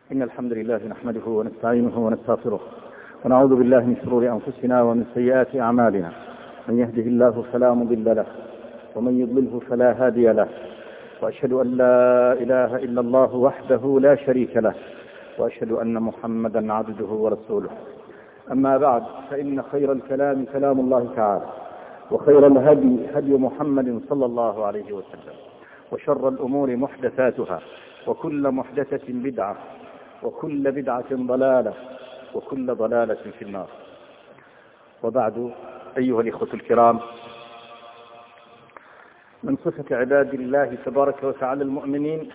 إن الحمد لله نحمده ونستعينه ونستغفره ونعوذ بالله من شرور أنفسنا ومن سيئات أعمالنا. من يهده الله فلا مضل له ومن يضلله فلا هادي له، وأشهد أن لا إله إلا الله وحده لا شريك له، وأشهد أن محمدا عبده ورسوله. أما بعد، فإن خير الكلام كلام الله تعالى، وخير الهدي هدي محمد صلى الله عليه وسلم، وشر الأمور محدثاتها، وكل محدثة بدعة، وكل بدعة ضلالة، وكل ضلالة في النار. وبعد، أيها الإخوة الكرام، من صفة عباد الله تبارك وتعالى المؤمنين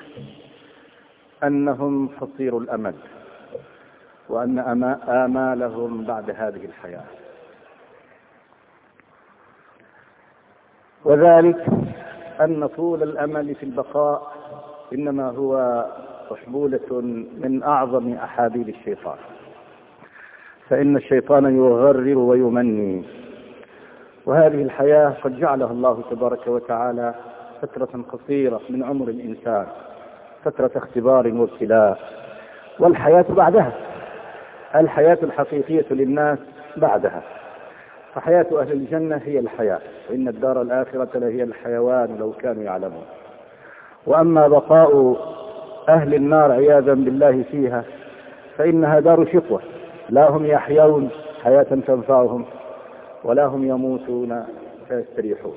أنهم قصير الأمل، وأن آمالهم بعد هذه الحياة، وذلك أن طول الأمل في البقاء إنما هو محبولة من أعظم أحابيل الشيطان، فإن الشيطان يغرر ويمني، وهذه الحياة قد جعلها الله تبارك وتعالى فترة قصيرة من عمر الإنسان، فترة اختبار وابتلاء، والحياة بعدها، الحياة الحقيقية للناس بعدها. فحياة أهل الجنة هي الحياة، وإن الدار الآخرة لهي الحيوان لو كانوا يعلمون. وأما بقاء أهل النار عياذا بالله فيها فإنها دار شقوة، لا هم يحيون حياة تنفعهم، ولا هم يموتون فيستريحون.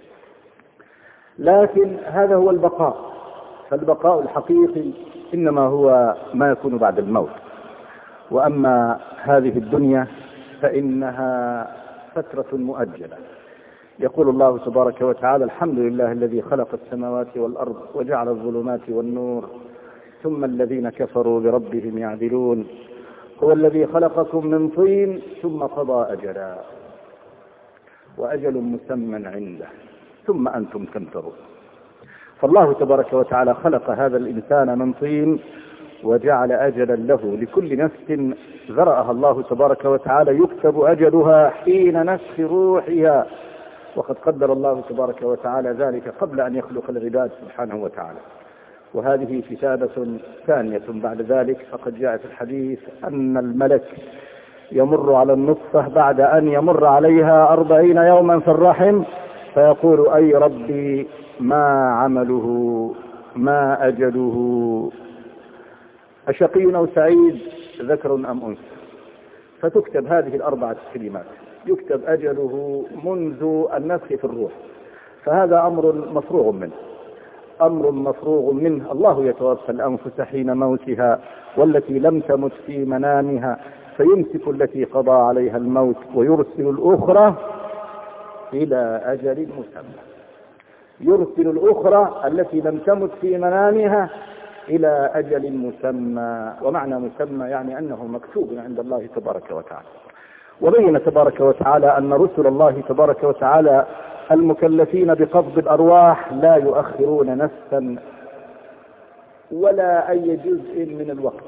لكن هذا هو البقاء، فالبقاء الحقيقي إنما هو ما يكون بعد الموت. وأما هذه الدنيا فإنها فترة مؤجلة. يقول الله تبارك وتعالى: الحمد لله الذي خلق السماوات والأرض وجعل الظلمات والنور ثم الذين كفروا بربهم يعدلون، هو الذي خلقكم من طين ثم قضى أجلا وأجل مسمى عنده ثم أنتم تمترون. فالله تبارك وتعالى خلق هذا الإنسان من طين وجعل أجلا له، لكل نفس ذرأها الله تبارك وتعالى يكتب أجلها حين نفخ روحها، وقد قدر الله تبارك وتعالى ذلك قبل أن يخلق العباد سبحانه وتعالى. وهذه كتابة ثانية بعد ذلك، فقد جاء في الحديث أن الملك يمر على النطفة بعد أن يمر عليها 40 يوما في الرحم، فيقول: أي ربي، ما عمله، ما أجله، أشقي أو سعيد، ذكر أم أنثى؟ فتكتب هذه ال4 كلمات، يكتب أجله منذ النفخ في الروح. فهذا أمر مفروغ منه، أمر مفروغ منه. الله يتوفى الأنفس حين موتها والتي لم تمت في منامها، فيمسك التي قضى عليها الموت ويرسل الأخرى إلى أجل مسمى. يرسل الأخرى التي لم تمت في منامها إلى أجل مسمى، ومعنى مسمى يعني أنه مكتوب عند الله تبارك وتعالى. وبين تبارك وتعالى أن رسل الله تبارك وتعالى المكلفين بقبض الأرواح لا يؤخرون نفسا ولا أي جزء من الوقت،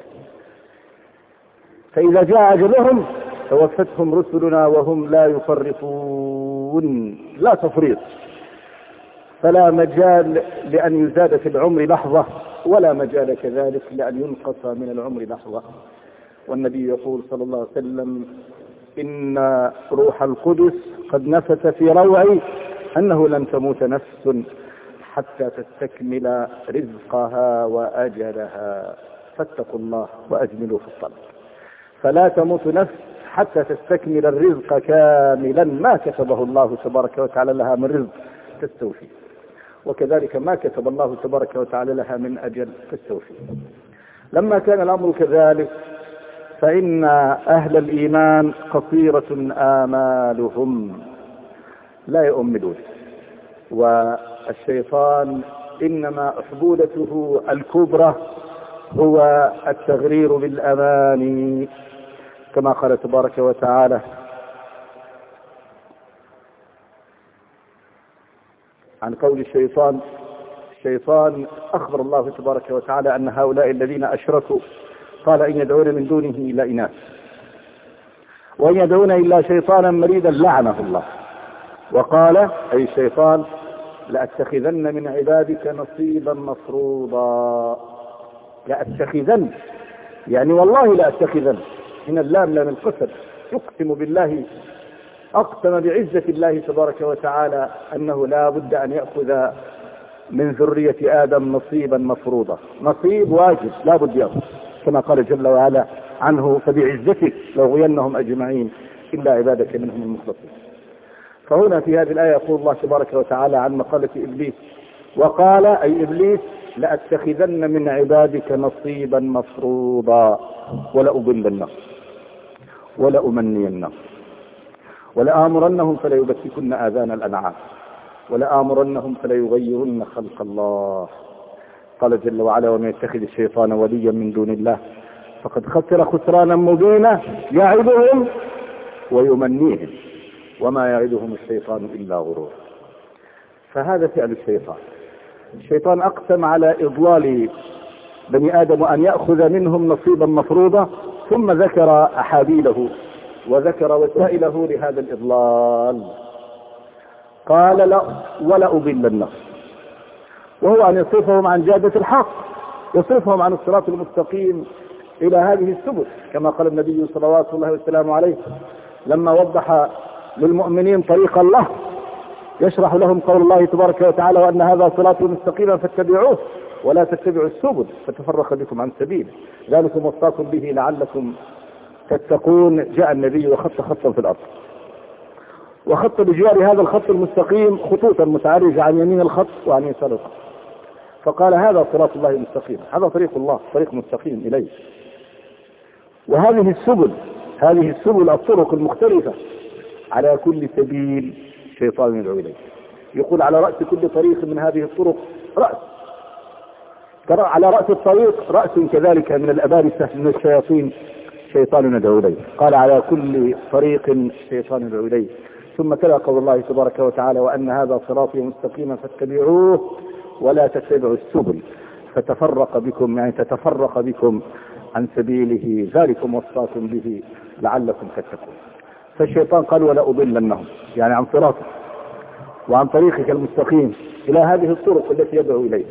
فإذا جاء أجلهم توفتهم رسلنا وهم لا يفرطون، لا تفريط، فلا مجال لأن يزاد في العمر لحظة، ولا مجال كذلك لأن ينقص من العمر لحظة. والنبي يقول صلى الله عليه وسلم: إن روح القدس قد نفث في روعي أنه لن تموت نفس حتى تستكمل رزقها وأجلها، فاتقوا الله وأجملوا في الطلب. فلا تموت نفس حتى تستكمل الرزق كاملا، ما كتبه الله تبارك وتعالى لها من رزق تستوفي، وكذلك ما كتب الله تبارك وتعالى لها من أجل تستوفي. لما كان الأمر كذلك فإن أهل الإيمان قصيرة آمالهم، لا يؤملون، والشيطان إنما حبولته الكبرى هو التغرير بالأماني، كما قال تبارك وتعالى: عن قول الشيطان أخبر الله تبارك وتعالى أن هؤلاء الذين أشركوا قال: إن يدعون من دونه إلا إناث وإن يدعون إلا شيطانا مريدا لعنه الله. وقال أي الشيطان: لأتخذن من عبادك نصيبا مفروضا. لأتخذن يعني والله لا أتخذن، من اللام لام القسم، يقسم بالله، أقسم بعزة الله تبارك وتعالى أنه لا بد أن يأخذ من ذرية آدم نصيبا مفروضا، نصيب واجب لا بد يأخذ، كما قال جل وعلا عنه فبعزتك لأغوينهم أجمعين إلا عبادك منهم المخلصين. فهنا في هذه الآية يقول الله تبارك وتعالى عن مقالة إبليس، وقال أي إبليس لأتخذن من عبادك نصيبا مفروضا ولأضلنهم ولأمنينهم ولآمرنهم فليبتكن آذان الأنعام ولآمرنهم فليغيرن خلق الله. قال جل وعلا ومن يتخذ الشيطان وليا من دون الله فقد خسر خسرانا مبينا يعدهم ويمنيهم وما يعدهم الشيطان إلا غرور. فهذا فعل الشيطان. الشيطان أقسم على إضلال بني آدم وأن يأخذ منهم نصيبا مفروضا، ثم ذكر أحابيله وذكر وسائله لهذا الإضلال. قال لا ولأضلنهم، وهو أن يصرفهم عن جادة الحق، يصرفهم عن الصراط المستقيم إلى هذه السبل، كما قال النبي صلوات الله وسلامه عليه لما وضح للمؤمنين طريق الله، يشرح لهم قول الله تبارك وتعالى وأن هذا صراط مستقيما فاتبعوه ولا تتبعوا السبل فتفرق بكم عن سبيله ذلكم وصاكم به لعلكم تتقون. جاء النبي وخط خطا في الأرض، وخط بجوار هذا الخط المستقيم خطوطا متعرجة عن يمين الخط وعن يسار الخط، فقال هذا صراط الله المستقيم، هذا طريق الله، طريق مستقيم إليه. وهذه السبل، هذه السبل الطرق المختلفة على كل سبيل شيطان يدعو إليه. يقول على رأس كل طريق من هذه الطرق رأس، على رأس الطريق رأس كذلك من الأبارسة من الشياطين شيطان يدعو إليه. قال على كل طريق شيطان يدعو إليه. ثم تلا قول الله تبارك وتعالى وأن هذا صراطي مستقيما فاتبعوه ولا تتبعوا السبل فتفرق بكم، يعني تتفرق بكم عن سبيله ذلكم وصاكم به لعلكم تتقون. فالشيطان قال ولا أضلنهم، يعني عن صراطك وعن طريقك المستقيم إلى هذه الطرق التي يدعو إليه.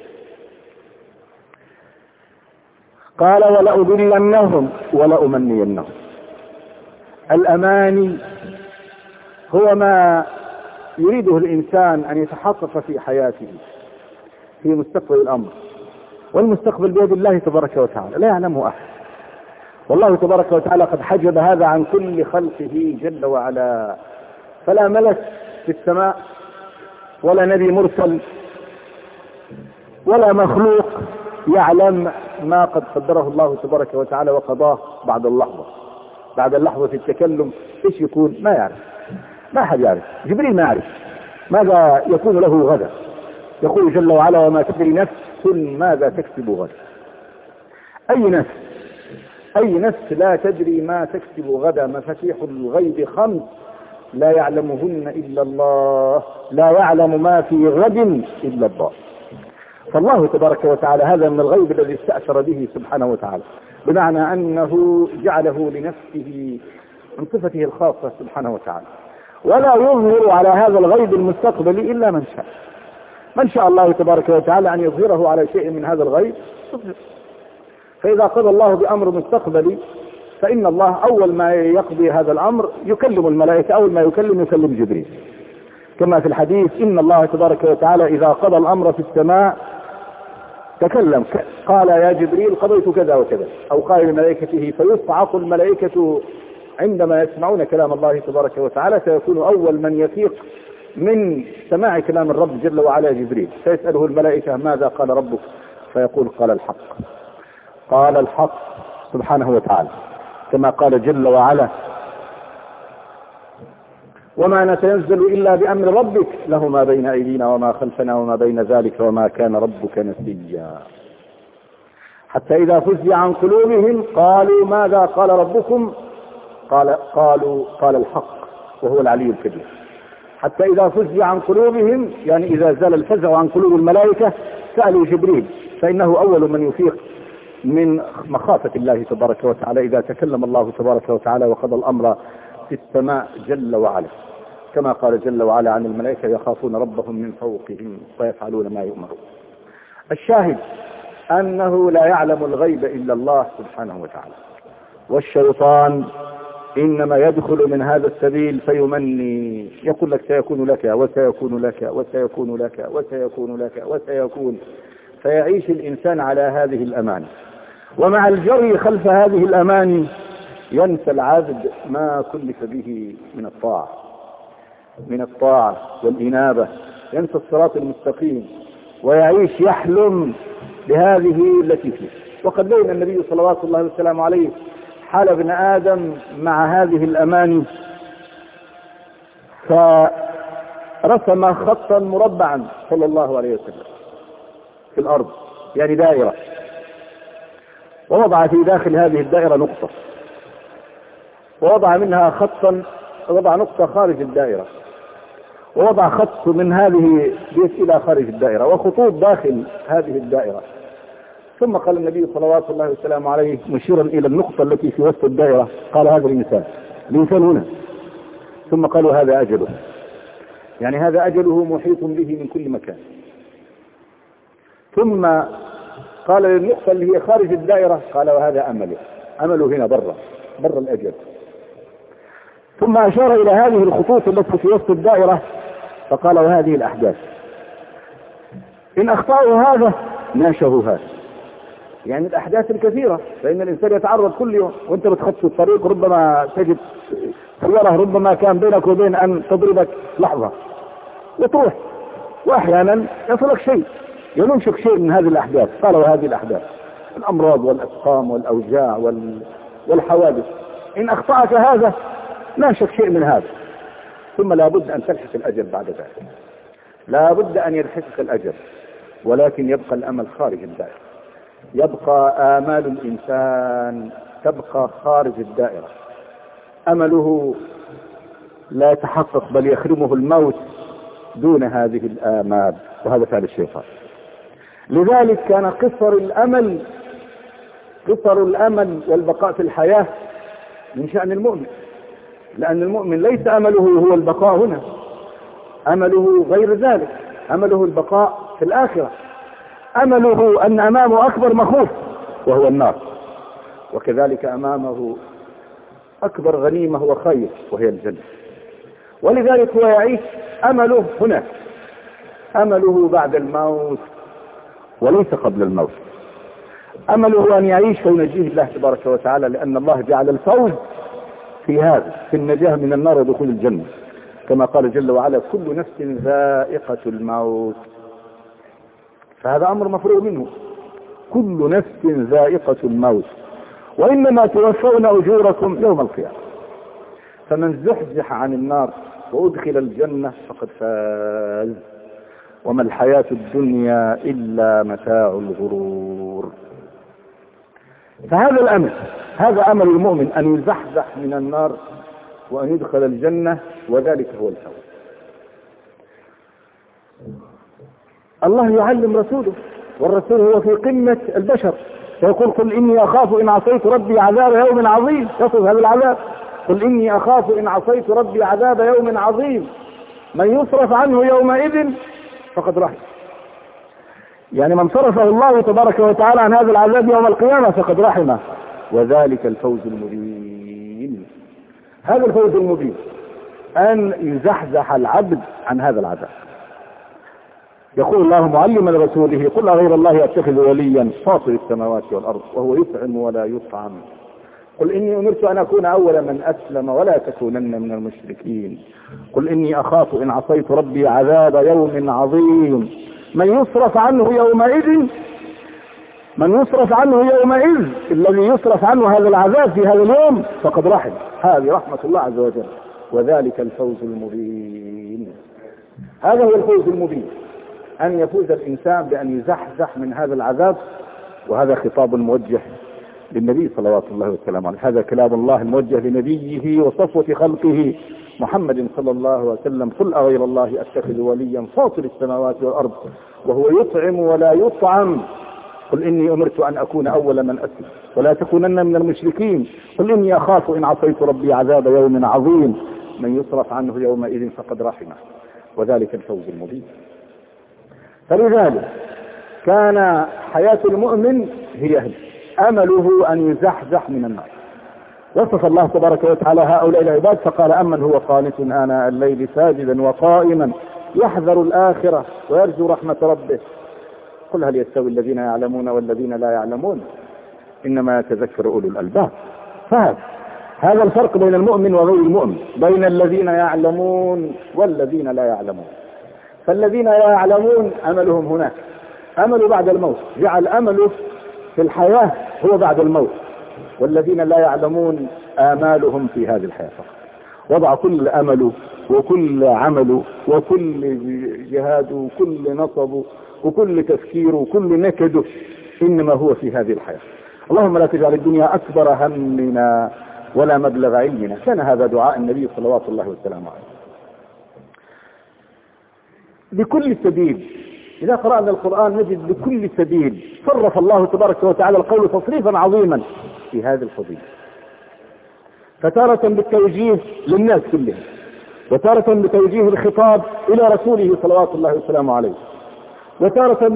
قال ولا أضلنهم ولا أمنينهم. الأماني هو ما يريده الإنسان أن يتحقق في حياته في مستقبل الأمر، والمستقبل بيد الله تبارك وتعالى لا يعلمه أحد، والله تبارك وتعالى قد حجب هذا عن كل خلقه جل وعلا. فلا ملك في السماء ولا نبي مرسل ولا مخلوق يعلم ما قد قدره الله تبارك وتعالى وقضاه بعد اللحظة، بعد اللحظة في التكلم ايش يكون ما يعرف، ما أحد يعرف. جبريل ما يعرف ماذا يكون له غدا، يقول جل وعلا وما تدري نفس ماذا تكسب غدا. أي نفس لا تدري ما تكسب غدا. مفاتيح الغيب 5 لا يعلمهن إلا الله، لا يعلم ما في غد إلا الله. فالله تبارك وتعالى هذا من الغيب الذي استأثر به سبحانه وتعالى، بمعنى أنه جعله لنفسه من صفته الخاصة سبحانه وتعالى، ولا يظهر على هذا الغيب المستقبلي إلا من شاء. من شاء الله تبارك وتعالى أن يظهره على شيء من هذا الغيب يظهر. فإذا قضى الله بأمر مستقبلي فإن الله أول ما يقضي هذا الأمر يكلم الملائكة، أول ما يكلم جبريل، كما في الحديث إن الله تبارك وتعالى إذا قضى الأمر في السماء تكلم قال يا جبريل قضيت كذا وكذا، أو قال لملائكته فيصعق الملائكة عندما يسمعون كلام الله تبارك وتعالى، فيكون أول من يفيق من سماع كلام الرب جل وعلا جبريل، فيسأله الملائكة ماذا قال ربك، فيقول قال الحق سبحانه وتعالى، كما قال جل وعلا وما نتنزل إلا بأمر ربك له ما بين أيدينا وما خلفنا وما بين ذلك وما كان ربك نسيا. حتى إذا فزع عن قلوبهم قالوا ماذا قال ربكم، قال الحق وهو العلي الكبير. حتى إذا فزع عن قلوبهم، يعني إذا زال الفزع عن قلوب الملائكة سألوا جبريل، فإنه أول من يفيق من مخافة الله تبارك وتعالى إذا تكلم الله تبارك وتعالى وقضى الأمر في السماء جل وعلا، كما قال جل وعلا عن الملائكة يخافون ربهم من فوقهم ويفعلون ما يؤمرون. الشاهد أنه لا يعلم الغيب إلا الله سبحانه وتعالى، والشيطان إنما يدخل من هذا السبيل فيمني، يقول لك سيكون لك وسيكون لك وسيكون لك وسيكون لك وسيكون، فيعيش الإنسان على هذه الأماني، ومع الجري خلف هذه الأماني ينسى العبد ما كلف به من الطاعة والإنابة، ينسى الصراط المستقيم ويعيش يحلم بهذه التي فيه. وقد بين النبي صلوات الله وسلامه عليه حال ابن آدم مع هذه الأماني، فرسم خطا مربعا صلى الله عليه وسلم في الأرض، يعني دائرة، ووضع في داخل هذه الدائرة نقطة، ووضع منها خطا، وضع نقطة خارج الدائرة، ووضع خط من هذه بيت إلى خارج الدائرة، وخطوط داخل هذه الدائرة. ثم قال النبي صلوات الله وسلامه عليه مشيرا إلى النقطة التي في وسط الدائرة، قال هذا الإنسان هنا. ثم قالوا هذا أجله، يعني هذا أجله محيط به من كل مكان. ثم قال للنقطة اللي هي خارج الدائرة، قال وهذا أمله هنا برا الأجل. ثم أشار إلى هذه الخطوط التي في وسط الدائرة فقال وهذه الأحداث، إن أخطأوا هذا ناشه هذا، يعني الأحداث الكثيرة، فإن الإنسان يتعرض كل يوم وأنت بتخطي الطريق، ربما تجد سيارة ربما كان بينك وبين أن تضربك لحظة وتروح، وأحيانا يصلك شيء ينشك شيء من هذه الأحداث. قال وهذه الأحداث الأمراض والأسقام والأوجاع والحوادث، إن أخطأك هذا ناشك شيء من هذا، ثم لا بد أن تلحق الأجل بعد ذلك، لا بد أن يلحقك الأجل، ولكن يبقى الأمل خارج الدائرة، يبقى آمال الإنسان تبقى خارج الدائرة، أمله لا يتحقق بل يخرمه الموت دون هذه الآمال، وهذا فعل الشيطان. لذلك كان قصر الأمل والبقاء في الحياة من شأن المؤمن، لأن المؤمن ليس أمله هو البقاء هنا، أمله غير ذلك، أمله البقاء في الآخرة، أمله أن أمامه أكبر مخوف وهو النار، وكذلك أمامه أكبر غنيمة وخير وهي الجنة. ولذلك هو يعيش أمله هنا، أمله بعد الموت وليس قبل الموت، أمله أن يعيش فينجيه الله تبارك وتعالى، لأن الله جعل الفوز في هذا، في النجاة من النار ودخول الجنة، كما قال جل وعلا كل نفس ذائقة الموت، فهذا أمر مفروغ منه، كل نفس ذائقة الموت، وإنما توفون أجوركم يوم القيامة، فمن زحزح عن النار وأدخل الجنة فقد فاز، وما الحياة الدنيا إلا متاع الغرور. فهذا الأمل، هذا أمل المؤمن أن يزحزح من النار وأن يدخل الجنة، وذلك هو الفوز. الله يعلم رسوله، والرسول هو في قمة البشر، فيقول قل إني أخاف إن عصيت ربي عذاب يوم عظيم، يصف هذا العذاب، قل إني أخاف إن عصيت ربي عذاب يوم عظيم من يصرف عنه يومئذ فقد رحم، يعني من صرفه الله تبارك وتعالى عن هذا العذاب يوم القيامة فقد رحمه، وذلك الفوز المبين. هذا الفوز المبين أن يزحزح العبد عن هذا العذاب. يقول الله معلما لرسوله قل غير الله أتخذ وليا فاطر السماوات والأرض وهو يطعم ولا يطعم، قل إني أمرت أن أكون أول من أسلم ولا تكونن من المشركين، قل إني أخاف إن عصيت ربي عذاب يوم عظيم من يصرف عنه يومئذ الذي يصرف عنه هذا العذاب في هذا اليوم فقد رحم، هذه رحمة الله عز وجل، وذلك الفوز المبين. هذا هو الفوز المبين، أن يفوز الإنسان بأن يزحزح من هذا العذاب، وهذا خطاب موجه للنبي صلوات الله وسلامه عليه، هذا كلام الله الموجه لنبيه وصفوة خلقه محمد صلى الله عليه وسلم، قل أغير الله أتخذ وليا فاطر السماوات والأرض وهو يطعم ولا يطعم، قل إني أمرت أن أكون أول من أسلم ولا تكونن من المشركين، قل إني أخاف إن عصيت ربي عذاب يوم عظيم من يصرف عنه يومئذ فقد رحمه، وذلك الفوز المبين. فلذلك كان حياة المؤمن هي أمله أن يزحزح من النار. وصف الله تبارك وتعالى هؤلاء العباد فقال: أمن هو قانت آناء الليل ساجدا وقائما يحذر الآخرة ويرجو رحمة ربه قل هل يستوي الذين يعلمون والذين لا يعلمون إنما يتذكر أولو الألباب. هذا الفرق بين المؤمن وغير المؤمن، بين الذين يعلمون والذين لا يعلمون. فالذين لا يعلمون أملهم هناك، أمل بعد الموت، جعل أمله في الحياة هو بعد الموت. والذين لا يعلمون آمالهم في هذه الحياة فقط، وضع كل أمله وكل عمله وكل جهاده وكل نصبه وكل تفكيره وكل نكده إنما هو في هذه الحياة. اللهم لا تجعل الدنيا أكبر همنا ولا مبلغ علمنا. كان هذا دعاء النبي صلوات الله وسلامه عليه. بكل سبيل، إذا قرأنا القرآن نجد بكل سبيل صرف الله تبارك وتعالى القول تصريفا عظيما في هذه القضية، فتارة بالتوجيه للناس كلهم، وتارة بتوجيه الخطاب إلى رسوله صلوات الله وسلامه عليه، وتارة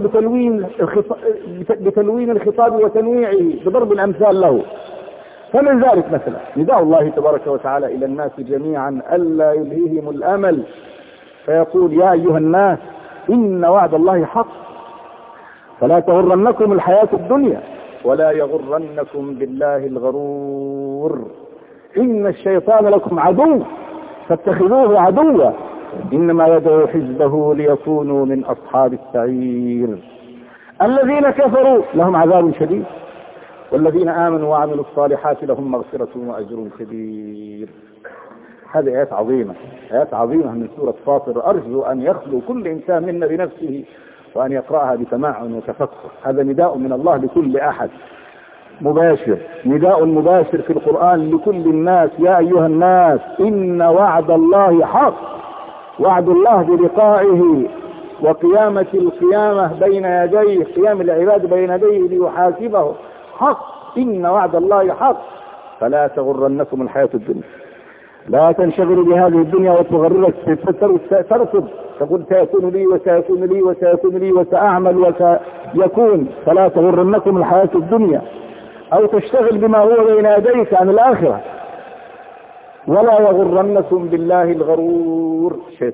بتلوين الخطاب وتنويعه بضرب الأمثال له. فمن ذلك مثلا نداء الله تبارك وتعالى إلى الناس جميعا ألا يلهيهم الأمل، فيقول: يا أيها الناس إن وعد الله حق فلا تغرنكم الحياة الدنيا ولا يغرنكم بالله الغرور إن الشيطان لكم عدو فاتخذوه عدوا إنما يدعو حزبه ليكونوا من أصحاب السعير. الذين كفروا لهم عذاب شديد والذين آمنوا وعملوا الصالحات لهم مغفرة وأجر كبير. هذه آيات عظيمة، آيات عظيمة من سورة فاطر. أرجو أن يخلو كل إنسان منا بنفسه وأن يقرأها بتمعن وتفكر. هذا نداء من الله لكل أحد مباشر، نداء مباشر في القرآن لكل الناس: يا أيها الناس إن وعد الله حق. وعد الله بلقائه وقيامة القيامة بين يديه، قيام العباد بين يديه ليحاسبه حق. إن وعد الله حق فلا تغرنكم الحياة الدنيا. لا تنشغلوا بهذه الدنيا وتغررك ترصد تقول سيكون لي وسيكون لي وسيكون لي وسأعمل وسيكون. فلا تغرنكم الحياة الدنيا، أو تشتغل بما هو بين يديك عن الآخرة. ولا يغرنكم بالله الغرور.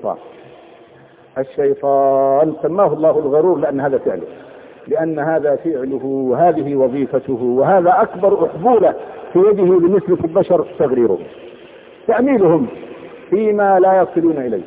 الشيطان سماه الله الغرور لأن هذا فعله، لأن هذا فعله وهذه وظيفته، وهذا أكبر أحبولة في يده لمثل البشر تغريرهم، تأميلهم فيما لا يصلون إليه.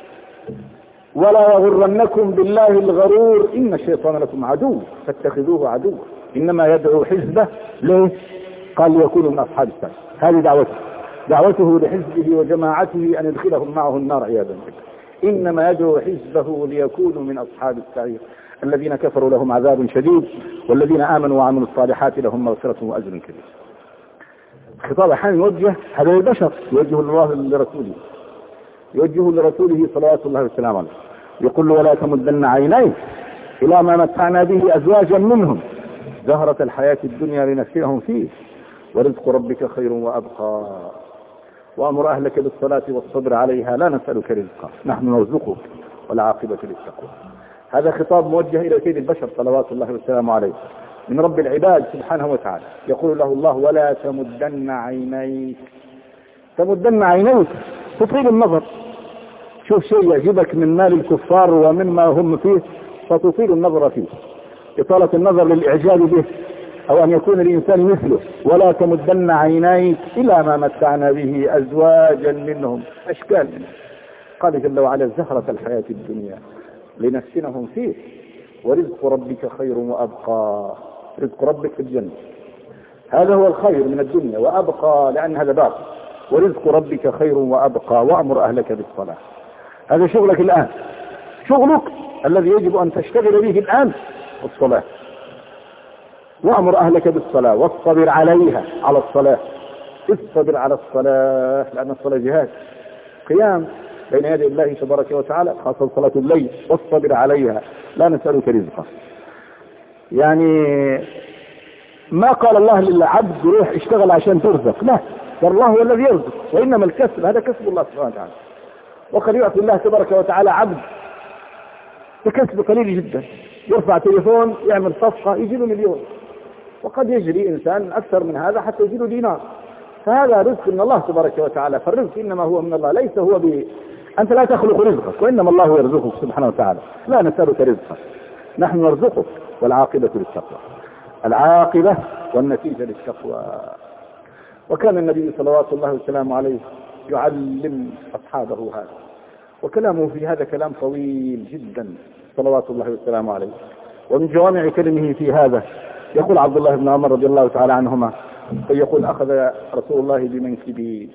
ولا يغرنكم بالله الغرور إن الشيطان لكم عدو فاتخذوه عدوا إنما يدعو حزبه. ليه؟ قال يكون من أصحاب السعير. هذه دعوته لحزبه وجماعته أن يدخلهم معه النار عياذا بالله. إنما يدعو حزبه ليكونوا من أصحاب السعير. الذين كفروا لهم عذاب شديد والذين آمنوا وعملوا الصالحات لهم مغفرة وأجر كبير. خطاب أحيانا يوجه هذا البشر، يوجه الله لرسوله، يوجه لرسوله صلوات الله وسلامه عليه، يقول له: ولا تمدن عينيك إلى ما متعنا به أزواجا منهم زهرة الحياة الدنيا لنفتنهم فيه ورزق ربك خير وأبقى وأمر أهلك بالصلاة والصبر عليها لا نسألك رزقا نحن نرزقك والعاقبة للتقوى. هذا خطاب موجه إلى سيد البشر صلوات الله وسلامه عليه من رب العباد سبحانه وتعالى. يقول له الله: ولا تمدن عينيك. تمدن عينيك تطيل النظر، شوف شيء يعجبك من مال الكفار ومما هم فيه فتطيل النظر فيه، إطالة النظر للإعجاب به أو أن يكون الإنسان مثله. ولا تمدن عينيك إلى ما متعنا به أزواجا منهم، أشكال منهم. قال جل وعلا: زهرة الحياة الدنيا لنفتنهم فيه ورزق ربك خير وأبقى. رزق ربك في الجنة، هذا هو الخير من الدنيا، وأبقى لأن هذا باقي. ورزق ربك خير وأبقى وأمر أهلك بالصلاة. هذا شغلك الآن، شغلك الذي يجب أن تشتغل به الآن الصلاة. وأمر أهلك بالصلاة واصطبر عليها، على الصلاة. اصطبر على الصلاة لأن الصلاة جهاد، قيام بين يدي الله تبارك وتعالى، خاصة صلاة الليل. واصطبر عليها لا نسألك رزقا. يعني ما قال الله للعبد روح اشتغل عشان ترزق، لا، قال الله هو الذي يرزق، وإنما الكسب هذا كسب الله سبحانه وتعالى. وقد يعطي الله تبارك وتعالى عبد بكسب قليل جدا، يرفع تليفون يعمل صفقة يجي له مليون، وقد يجري إنسان أكثر من هذا حتى يجي له دينار. فهذا رزق من الله تبارك وتعالى. فالرزق إنما هو من الله، ليس هو أنت لا تخلق رزقك، وإنما الله يرزقك سبحانه وتعالى. لا نسألك رزقك، نحن نرزقك، والعاقبة للتقوى. العاقبة والنتيجة للتقوى. وكان النبي صلوات الله وسلامه عليه يعلم أصحابه هذا، وكلامه في هذا كلام طويل جدا صلوات الله وسلامه عليه. ومن جوامع كلمه في هذا يقول عبد الله بن عمر رضي الله تعالى عنهما، فيقول أخذ رسول الله بمنكبي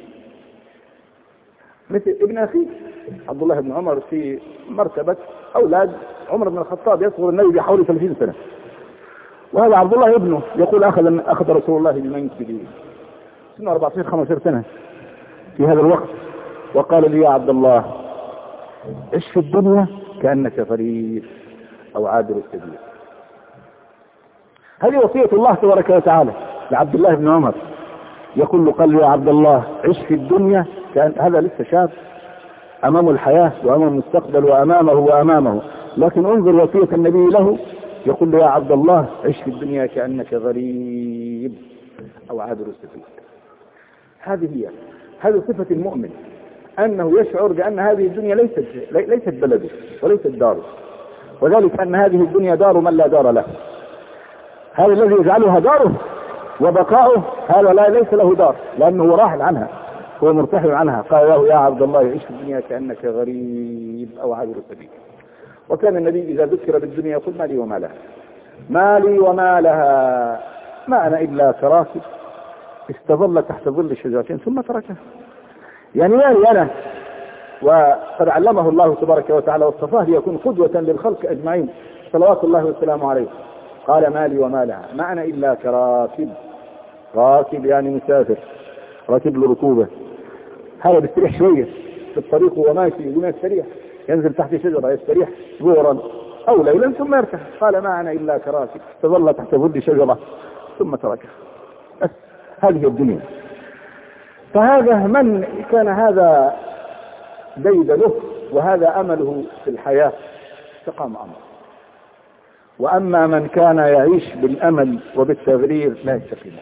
مثل ابن أخيه عبد الله بن عمر في مرتبة أولاد عمر بن الخطاب، يصغر النبي بحوالي 30 سنة، وهذا عبد الله ابنه يقول أخذ رسول الله بمنكبي سنة 14-15 سنة في هذا الوقت، وقال لي يا عبد الله عش في الدنيا كأنك غريب أو عابر السبيل. هذه وصية الله تبارك وتعالى لعبد الله بن عمر، يقول له قال يا عبد الله عش في الدنيا كأن هذا لسه شاب أمامه الحياة وأمامه المستقبل وأمامه، لكن انظر وصية النبي له، يقول له يا عبد الله عش في الدنيا كأنك غريب أو عابر السبيل. هذه صفة المؤمن، أنه يشعر بأن هذه الدنيا ليست بلده وليست داره، وذلك أن هذه الدنيا دار من لا دار له. هذا الذي يجعلها داره وبقاؤه هذا ليس له دار، لأنه راحل عنها، هو مرتحل عنها. قال له يا عبد الله عيش في الدنيا كأنك غريب أو عابر السبيل. وكان النبي إذا ذكر بالدنيا يقول مالي وما لها، مالي وما لها، ما أنا إلا كراكب استظل تحت ظل الشجرتين ثم تركها. يعني مالي أنا، وقد علمه الله تبارك وتعالى واصطفاه ليكون قدوة للخلق أجمعين صلوات الله والسلام عليه. قال مالي وما لها، ما أنا إلا كراكب، راكب يعني مسافر، راكب له ركوبة، هذا بيستريح شوية في الطريق وماشي يقوم يستريح، ينزل تحت شجرة يستريح ظهرا أو ليلا ثم يرتاح. قال ما أنا إلا كراكب استظل تحت ظل شجرة ثم تركها. بس هذه الدنيا. فهذا من كان هذا ديد له وهذا أمله في الحياة استقام أمره. وأما من كان يعيش بالأمل وبالتغرير لا يستقيم،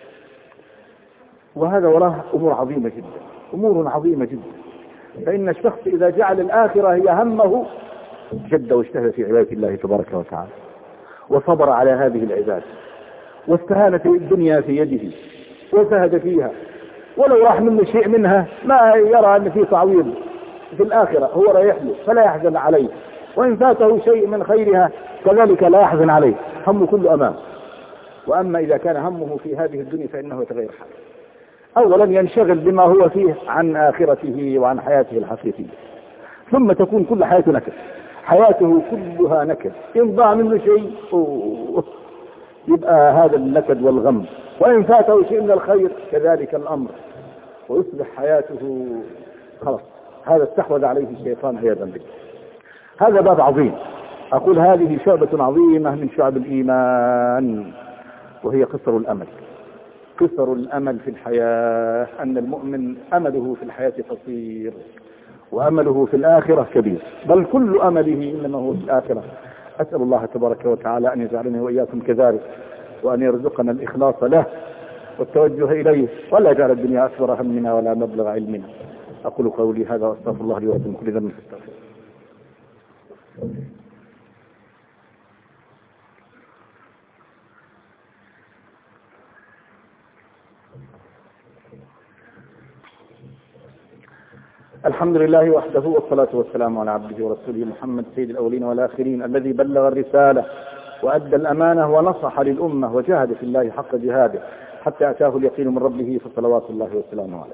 وهذا وراه أمور عظيمة جدا، أمور عظيمة جدا. فإن الشخص إذا جعل الآخرة هي همه جد واجتهد في عبادة الله تبارك وتعالى، وصبر على هذه العبادة، واستهانت الدنيا في يده وزهد فيها، ولو راح منه شيء منها ما يرى أن فيه تعويض في الآخرة، هو رايح له فلا يحزن عليه، وإن فاته شيء من خيرها كذلك لا يحزن عليه، همه كله أمام. وأما إذا كان همه في هذه الدنيا فإنه يتغير حاله. أولا ينشغل بما هو فيه عن آخرته وعن حياته الحقيقية، ثم تكون كل حياته نكد، حياته كلها نكد، إن ضاع منه شيء يبقى هذا النكد والغم، وإن فاته شيء من الخير كذلك الأمر، ويصبح حياته خلاص هذا استحوذ عليه الشيطان عياذا بالله. هذا باب عظيم، أقول هذه شعبة عظيمة من شعب الإيمان، وهي قصر الأمل. قصر الأمل في الحياة، أن المؤمن أمله في الحياة قصير وأمله في الآخرة كبير، بل كل أمله إنما هو في الآخرة. أسأل الله تبارك وتعالى أن يجعلني وإياكم كذلك، وأن يرزقنا الإخلاص له والتوجه إليه، ولا يجعل الدنيا أكبر همنا ولا مبلغ علمنا. أقول قولي هذا وأستغفر الله لي ولكم كل ذنب فاستغفروه. الحمد لله وحده، والصلاة والسلام على عبده ورسوله محمد سيد الأولين والآخرين، الذي بلغ الرسالة وأدى الأمانة ونصح للأمة وجاهد في الله حق جهاده حتى أتاه اليقين من ربه، فصلوات الله وسلامه عليه.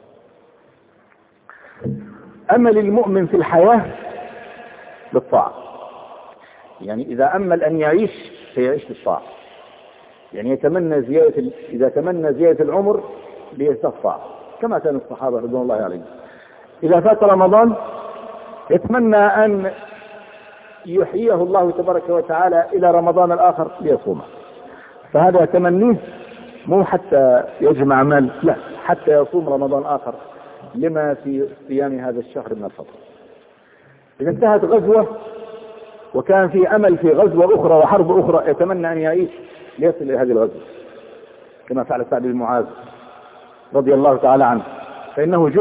أمل المؤمن في الحياة بالطاعة، يعني إذا أمل أن يعيش سيعيش بالطاعة، يعني إذا تمنى زيادة العمر ليستطاع، كما كان الصحابة رضوان الله عليهم. إذا فات رمضان يتمنى أن يحييه الله تبارك وتعالى إلى رمضان الآخر ليصومه، فهذا تمنيه مو حتى يجمع مال، لا، حتى يصوم رمضان آخر لما في صيام هذا الشهر من الفضل. إذا انتهت غزوة وكان في أمل في غزوة أخرى وحرب أخرى يتمنى أن يعيش ليصل إلى هذه الغزوة، كما فعل سعد بن معاذ رضي الله تعالى عنه، فإنه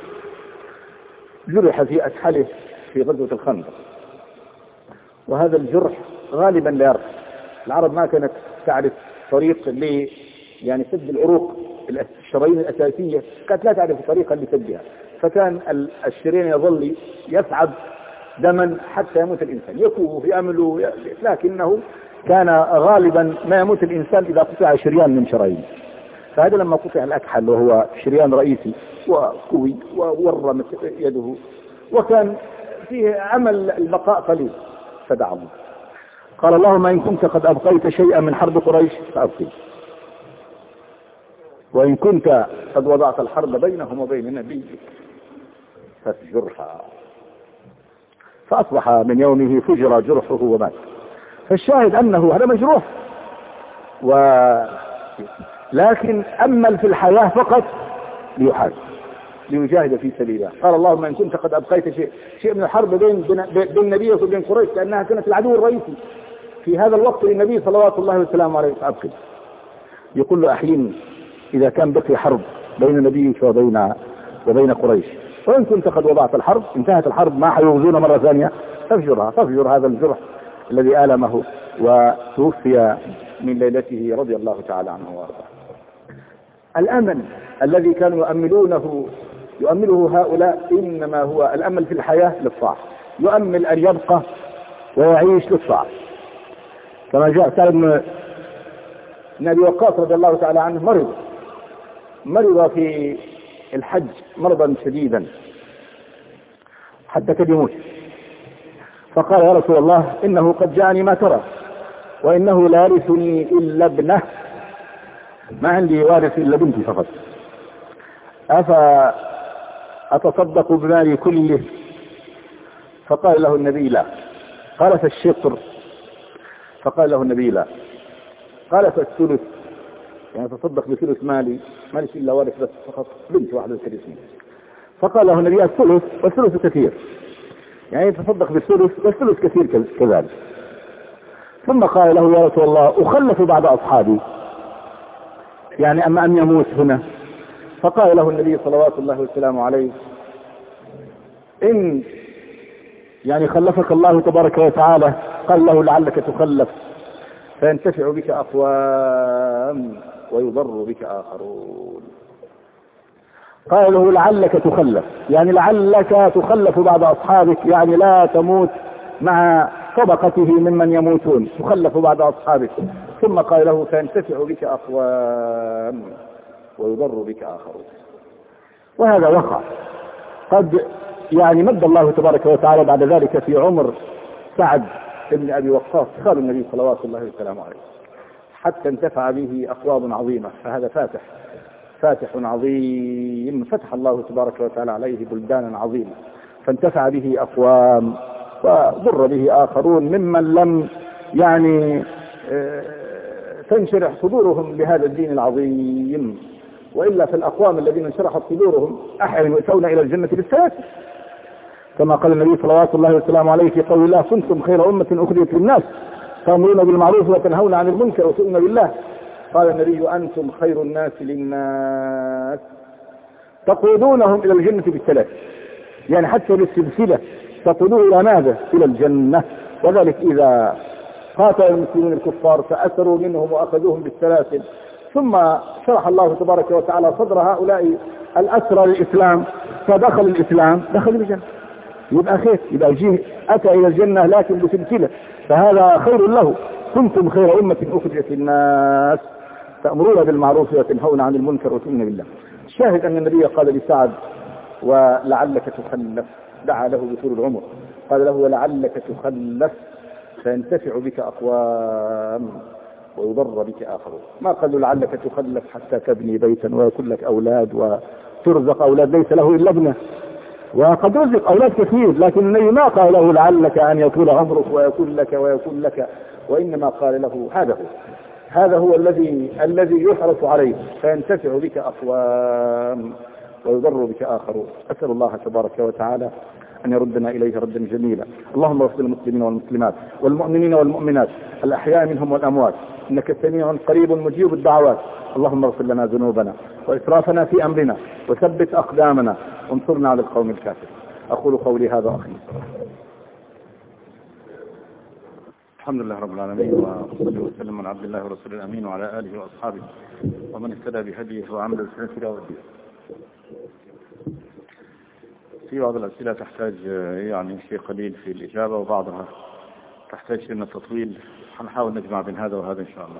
جرح في أسحله في غزوة الخندق، وهذا الجرح غالبا لا يرحم. العرب ما كانت تعرف طريق يعني سد العروق الشرايين الأساسية، كانت لا تعرف طريقا لسدها، فكان الشريان يظل يسعد دما حتى يموت الإنسان، يكوه في أمله، لكنه كان غالبا ما يموت الإنسان إذا قطع شريان من شرايين. فهذا لما قطع الأكحل وهو شريان رئيسي وكوي وورمت يده وكان فيه أمل البقاء قليل، فدعا الله قال اللهم إن كنت قد أبقيت شيئا من حرب قريش فأبقي، وإن كنت قد وضعت الحرب بينهم وبين نبيك فاسجرها. فأصبح من يومه فجر جرحه ومات. فالشاهد أنه هذا مجروح، لكن أمل في الحياة فقط ليحارب ليجاهد في سبيل الله. قال اللهم إن كنت قد أبقيت شيء من الحرب بين نبيك وبين قريش، لأنها كانت العدو الرئيسي في هذا الوقت للنبي صلوات الله وسلامه عليه، فأبقي. يقول له أحيانا إذا كان بقي حرب بين نبيك وبين قريش، وإن كنت قد وضعت الحرب، انتهت الحرب ما حيوزون مرة ثانية، فافجر هذا الجرح الذي آلمه وتوفي من ليلته رضي الله تعالى عنه وارضاه. الأمل الذي كانوا يؤمله هؤلاء إنما هو الأمل في الحياة للطاعة، يؤمل أن يبقى ويعيش للطاعة، كما جاء سعد بن أبي وقاص رضي الله تعالى عنه مرض في الحج مرضا شديدا حتى كاد يموت، فقال يا رسول الله إنه قد جاءني ما ترى وإنه لا يرثني إلا ابنه، ما عندي وارث إلا بنتي فقط، أتصدق بمالي كله؟ فقال له النبي لا. قال فالشطر؟ فقال له النبي لا. قال فالثلث؟ يعني تصدق بثلث مالي، مالك إلا وارث بس فقط بنت واحدة ترثني. فقال له النبي الثلث، والثلث كثير، يعني تصدق بالثلث والثلث كثير كذلك. ثم قال له يا رسول الله أخلف بعد أصحابي، يعني أما أن يموت هنا؟ فقال له النبي صلوات الله وسلامه عليه إن يعني خلفك الله تبارك وتعالى، قال له لعلك تخلف فينتفع بك أقوام ويضر بك آخرون. قال له لعلك تخلف، يعني لعلك تخلف بعد أصحابك، يعني لا تموت مع طبقته ممن يموتون، تخلف بعد أصحابك. ثم قال له فينتفع بك أقوام ويضر بك آخرون. وهذا وقع، قد يعني مد الله تبارك وتعالى بعد ذلك في عمر سعد بن أبي وقاص خال النبي صلوات الله وسلامه عليه، حتى انتفع به أقوام عظيمة. فهذا فاتح عظيم، فتح الله تبارك وتعالى عليه بلدانا عظيمة، فانتفع به أقوام وضر به آخرون ممن لم يعني تنشرح صدورهم لهذا الدين العظيم. وإلا في الأقوام الذين انشرحت صدورهم أحيانا يؤتون إلى الجنة بالسلاسل، كما قال النبي صلوات الله وسلامه عليه في قول الله كنتم خير أمة أخرجت للناس تأمرون بالمعروف وتنهون عن المنكر وتؤمنون بالله. قال النبي أنتم خير الناس للناس تقودونهم إلى الجنة بالسلاسل، يعني حتى بالسلسلة تقودون إلى ماذا؟ إلى الجنة. وذلك إذا قاتل المسلمين الكفار فأسروا منهم وأخذوهم بالسلاسل، ثم شرح الله تبارك وتعالى صدر هؤلاء الأسرى للإسلام، فدخل الإسلام دخل الجنة، يبقى خير، يبقى جيه أتى إلى الجنة لكن بسلسلة، فهذا خير له. كنتم خير أمة أخرجت للناس تأمرون بالمعروف وتنهون عن المنكر وتؤمنون بالله. الشاهد أن النبي قال لسعد ولعلك تخلف، دعا له بطول العمر، قال له ولعلك تخلف فينتفع بك أقوام ويضر بك آخرون. ما قال له لعلك تخلف حتى تبني بيتا ويكون لك أولاد وترزق أولاد ليس له إلا ابنه، وقد رزق أولاد كثير، لكن النبي ما قال له لعلك أن يطول عمرك ويكون لك، وإنما قال له هذا هو الذي يحرص عليه، فينتفع بك أقوام ويضر بك آخرون. أسأل الله تبارك وتعالى أن يردنا إليه ردا جميلا. اللهم اغفر للمسلمين والمسلمات والمؤمنين والمؤمنات الأحياء منهم والأموات، إنك سميع قريب مجيب الدعوات. اللهم اغفر لنا ذنوبنا وإسرافنا في أمرنا وثبت أقدامنا وانصرنا على القوم الكافرين. أقول قولي هذا وأخي. الحمد لله رب العالمين، وصلى وسلم على عبد الله ورسوله الأمين وعلى آله وأصحابه ومن اهتدى بهديه وعمل بسنته إلى يوم الدين. في بعض الأسئلة تحتاج يعني شيء قليل في الإجابة، وبعضها تحتاج شيء من التطويل. هنحاول نجمع بين هذا وهذا إن شاء الله.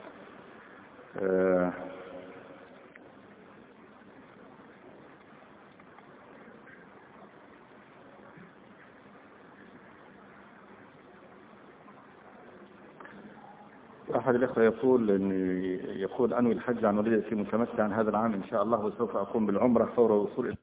أحد الأخوة يقول أنوي الحج عن والدتي متمتعا هذا العام إن شاء الله، وسوف أقوم بالعمرة فور وصول